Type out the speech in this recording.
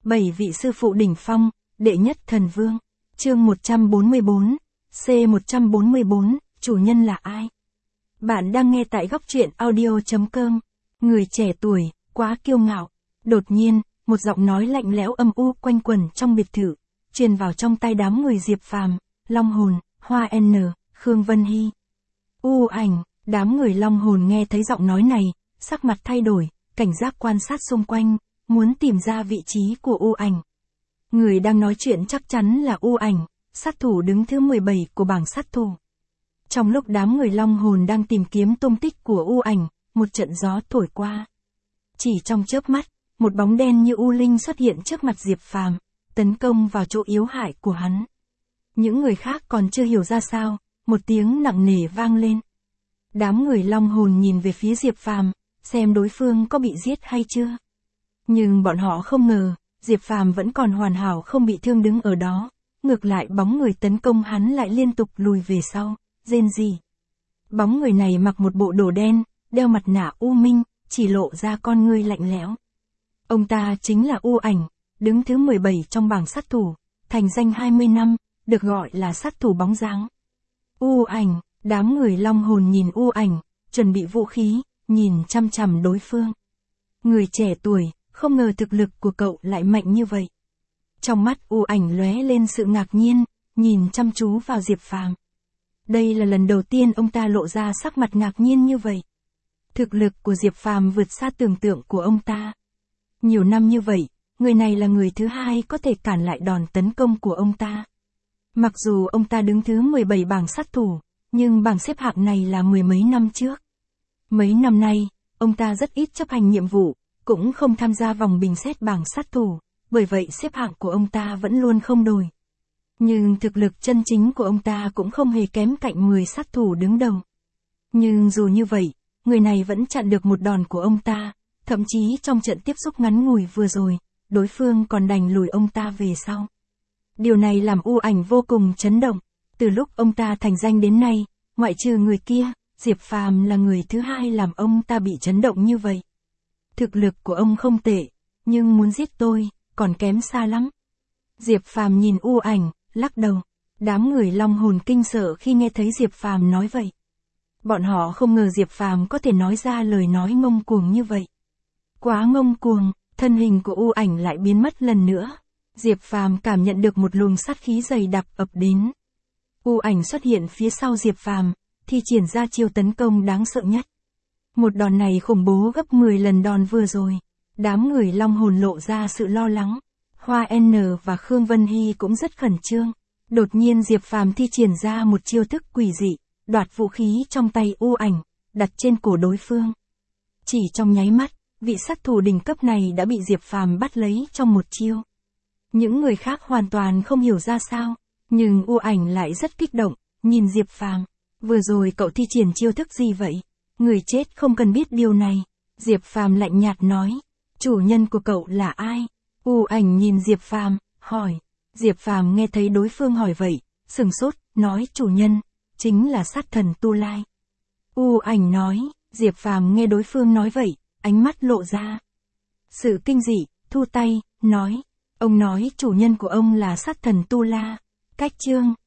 7 vị sư phụ đỉnh phong, đệ nhất thần vương. Chương 144, C144, chủ nhân là ai? Bạn đang nghe tại góc truyện audio.com. Người trẻ tuổi, quá kiêu ngạo. Đột nhiên, một giọng nói lạnh lẽo âm u quanh quẩn trong biệt thự, truyền vào trong tai đám người Diệp Phàm, Long Hồn, Hoa N, Khương Vân Hy. U Ảnh, đám người Long Hồn nghe thấy giọng nói này, sắc mặt thay đổi, cảnh giác quan sát xung quanh, muốn tìm ra vị trí của U Ảnh. Người đang nói chuyện chắc chắn là U Ảnh, sát thủ đứng thứ 17 của bảng sát thủ. Trong lúc đám người Long Hồn đang tìm kiếm tung tích của U Ảnh, một trận gió thổi qua. Chỉ trong chớp mắt, một bóng đen như U Linh xuất hiện trước mặt Diệp Phàm, tấn công vào chỗ yếu hại của hắn. Những người khác còn chưa hiểu ra sao, một tiếng nặng nề vang lên. Đám người Long Hồn nhìn về phía Diệp Phàm, xem đối phương có bị giết hay chưa. Nhưng bọn họ không ngờ, Diệp Phàm vẫn còn hoàn hảo không bị thương đứng ở đó, ngược lại bóng người tấn công hắn lại liên tục lùi về sau, rên rỉ. Bóng người này mặc một bộ đồ đen, đeo mặt nạ u minh, chỉ lộ ra con ngươi lạnh lẽo. Ông ta chính là U Ảnh, đứng thứ 17 trong bảng sát thủ, thành danh 20 năm, được gọi là sát thủ bóng dáng. U Ảnh, đám người Long Hồn nhìn U Ảnh, chuẩn bị vũ khí, nhìn chăm chằm đối phương. Người trẻ tuổi, không ngờ thực lực của cậu lại mạnh như vậy. Trong mắt U Ảnh lóe lên sự ngạc nhiên, nhìn chăm chú vào Diệp Phàm. Đây là lần đầu tiên ông ta lộ ra sắc mặt ngạc nhiên như vậy. Thực lực của Diệp Phàm vượt xa tưởng tượng của ông ta. Nhiều năm như vậy, người này là người thứ hai có thể cản lại đòn tấn công của ông ta. Mặc dù ông ta đứng thứ 17 bảng sát thủ, nhưng bảng xếp hạng này là mười mấy năm trước. Mấy năm nay, ông ta rất ít chấp hành nhiệm vụ, cũng không tham gia vòng bình xét bảng sát thủ, bởi vậy xếp hạng của ông ta vẫn luôn không đổi. Nhưng thực lực chân chính của ông ta cũng không hề kém cạnh 10 sát thủ đứng đầu. Nhưng dù như vậy, người này vẫn chặn được một đòn của ông ta, thậm chí trong trận tiếp xúc ngắn ngủi vừa rồi, đối phương còn đành lùi ông ta về sau. Điều này làm U Ảnh vô cùng chấn động, từ lúc ông ta thành danh đến nay, ngoại trừ người kia, Diệp Phàm là người thứ hai làm ông ta bị chấn động như vậy. Thực lực của ông không tệ, nhưng muốn giết tôi, còn kém xa lắm. Diệp Phàm nhìn U Ảnh, lắc đầu. Đám người Long Hồn kinh sợ khi nghe thấy Diệp Phàm nói vậy. Bọn họ không ngờ Diệp Phàm có thể nói ra lời nói ngông cuồng như vậy. Quá ngông cuồng, thân hình của U Ảnh lại biến mất lần nữa. Diệp Phàm cảm nhận được một luồng sát khí dày đặc ập đến. U Ảnh xuất hiện phía sau Diệp Phàm, thi triển ra chiêu tấn công đáng sợ nhất. Một đòn này khủng bố gấp 10 lần đòn vừa rồi. Đám người Long Hồn lộ ra sự lo lắng. Hoa N và Khương Vân Hy cũng rất khẩn trương. Đột nhiên Diệp Phàm thi triển ra một chiêu thức quỷ dị, đoạt vũ khí trong tay U Ảnh, đặt trên cổ đối phương. Chỉ trong nháy mắt, vị sát thủ đỉnh cấp này đã bị Diệp Phàm bắt lấy trong một chiêu. Những người khác hoàn toàn không hiểu ra sao, nhưng U Ảnh lại rất kích động, nhìn Diệp Phàm. Vừa rồi cậu thi triển chiêu thức gì vậy? Người chết không cần biết điều này. Diệp Phàm lạnh nhạt nói. Chủ nhân của cậu là ai? U Ảnh nhìn Diệp Phàm, hỏi. Diệp Phàm nghe thấy đối phương hỏi vậy, sừng sốt, nói chủ nhân, chính là sát thần Tu Lai. U Ảnh nói, Diệp Phàm nghe đối phương nói vậy, ánh mắt lộ ra sự kinh dị, thu tay, nói. Ông nói chủ nhân của ông là sát thần Tu La. Cách chương